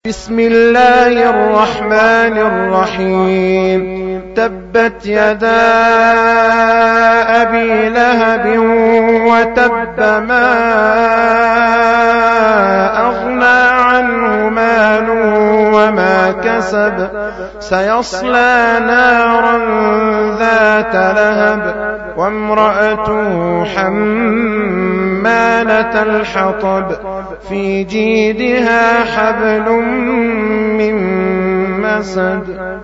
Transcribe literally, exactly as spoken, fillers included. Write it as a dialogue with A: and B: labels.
A: بسم الله الرحمن الرحيم. تبت يدا أبي لهب وتب، ما أغنى عنه ماله وما كسب، سيصلى نارا ذات لهب وامرأته حمالة الحطب في جيدها حبل من مسد.